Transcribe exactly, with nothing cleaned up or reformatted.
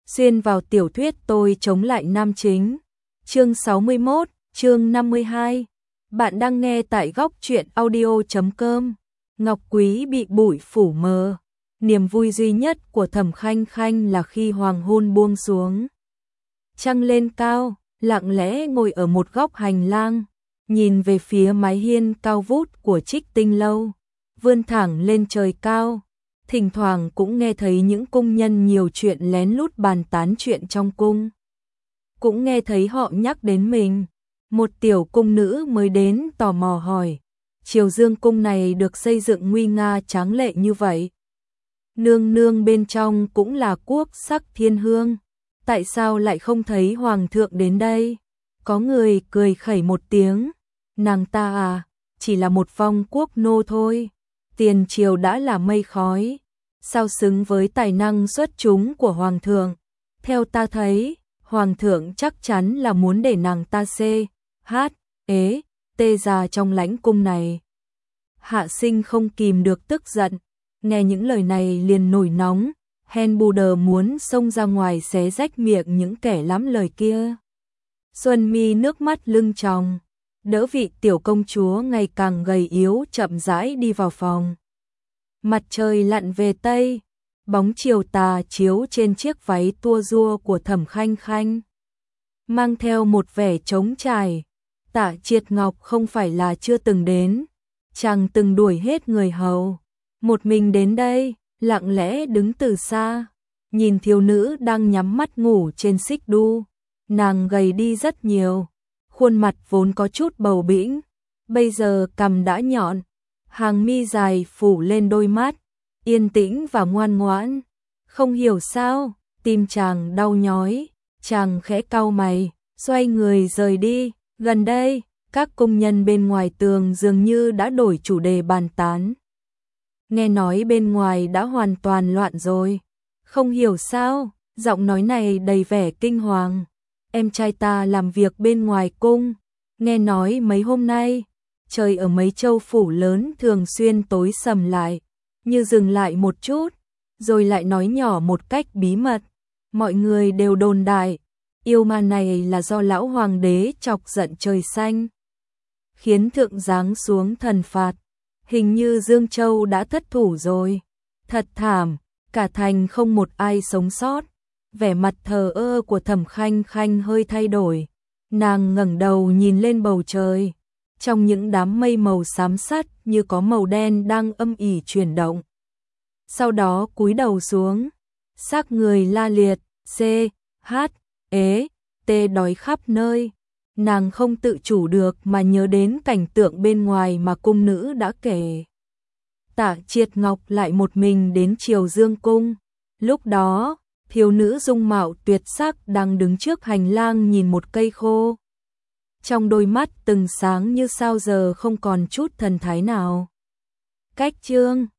xuyên vào tiểu thuyết tôi chống lại nam chính. Chương sáu mươi mốt, chương năm mươi hai. Bạn đang nghe tại góc truyện audio chấm com. Ngọc Quý bị bụi phủ mờ. Niềm vui duy nhất của Thẩm Khanh Khanh là khi hoàng hôn buông xuống. Trăng lên cao, lặng lẽ ngồi ở một góc hành lang, nhìn về phía mái hiên cao vút của Trích Tinh lâu, vươn thẳng lên trời cao. Thỉnh thoảng cũng nghe thấy những cung nhân nhiều chuyện lén lút bàn tán chuyện trong cung. Cũng nghe thấy họ nhắc đến mình. Một tiểu cung nữ mới đến tò mò hỏi, Triều Dương cung này được xây dựng nguy nga tráng lệ như vậy. Nương nương bên trong cũng là quốc sắc thiên hương, tại sao lại không thấy hoàng thượng đến đây? Có người cười khẩy một tiếng, nàng ta à, chỉ là một vong quốc nô thôi, tiền triều đã là mây khói, sao xứng với tài năng xuất chúng của hoàng thượng? Theo ta thấy, hoàng thượng chắc chắn là muốn để nàng ta xê, hát, ế, tê ra trong lãnh cung này. Hạ Sinh không kìm được tức giận, nghe những lời này liền nổi nóng, hen bù đờ muốn xông ra ngoài xé rách miệng những kẻ lắm lời kia. Xuân Mi nước mắt lưng tròng, đỡ vị tiểu công chúa ngày càng gầy yếu chậm rãi đi vào phòng. Mặt trời lặn về tây, bóng chiều tà chiếu trên chiếc váy tua rua của Thẩm Khanh Khanh, mang theo một vẻ trống trải. Tạ Triệt Ngọc không phải là chưa từng đến, chàng từng đuổi hết người hầu, một mình đến đây, lặng lẽ đứng từ xa, nhìn thiếu nữ đang nhắm mắt ngủ trên xích đu. Nàng gầy đi rất nhiều, khuôn mặt vốn có chút bầu bĩnh, bây giờ cằm đã nhọn, hàng mi dài phủ lên đôi mắt, yên tĩnh và ngoan ngoãn. Không hiểu sao, tim chàng đau nhói, chàng khẽ cau mày, xoay người rời đi. Gần đây, các công nhân bên ngoài tường dường như đã đổi chủ đề bàn tán. Nghe nói bên ngoài đã hoàn toàn loạn rồi. Không hiểu sao, giọng nói này đầy vẻ kinh hoàng. Em trai ta làm việc bên ngoài cung, nghe nói mấy hôm nay, trời ở mấy châu phủ lớn thường xuyên tối sầm lại, như dừng lại một chút, rồi lại nói nhỏ một cách bí mật. Mọi người đều đồn đại, yêu ma này là do lão hoàng đế chọc giận trời xanh, khiến thượng giáng xuống thần phạt. Hình như Dương Châu đã thất thủ rồi. Thật thảm, cả thành không một ai sống sót. Vẻ mặt thờ ơ của Thẩm Khanh Khanh hơi thay đổi. Nàng ngẩng đầu nhìn lên bầu trời. Trong những đám mây màu xám sắt như có màu đen đang âm ỉ chuyển động. Sau đó cúi đầu xuống, xác người la liệt, c, h, ế, t đói khắp nơi. Nàng không tự chủ được mà nhớ đến cảnh tượng bên ngoài mà cung nữ đã kể. Tạ Triệt Ngọc lại một mình đến Triều Dương cung. Lúc đó, thiếu nữ dung mạo tuyệt sắc đang đứng trước hành lang nhìn một cây khô. Trong đôi mắt từng sáng như sao giờ không còn chút thần thái nào. Cách chương